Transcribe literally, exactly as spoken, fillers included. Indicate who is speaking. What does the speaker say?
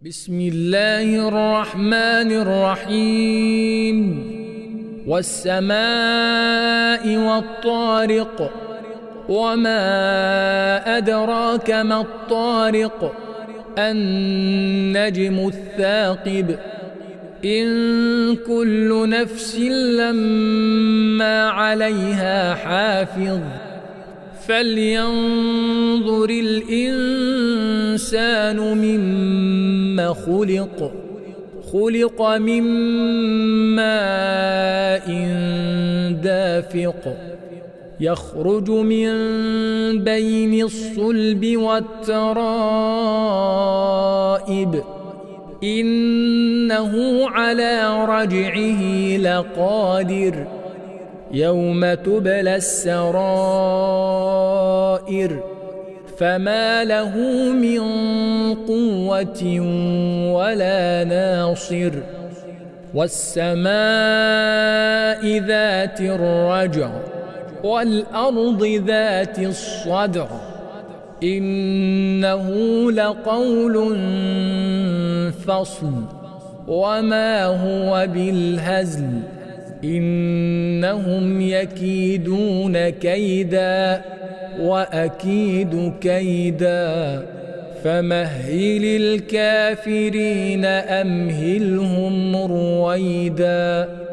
Speaker 1: بسم الله الرحمن الرحيم والسماء والطارق وما أدراك ما الطارق النجم الثاقب إن كل نفس لما عليها حافظ فلينظر الإنسان مما خلق خلق من ماء دافق يخرج من بين الصلب والترائب إنه على رجعه لقادر يوم تبلى السرائر فما له من قوة ولا ناصر والسماء ذات الرجع والأرض ذات الصدع إنه لقول فصل وما هو بالهزل إنهم يكيدون كيدا وأكيد كيدا فمهل الكافرين أمهلهم رويدا.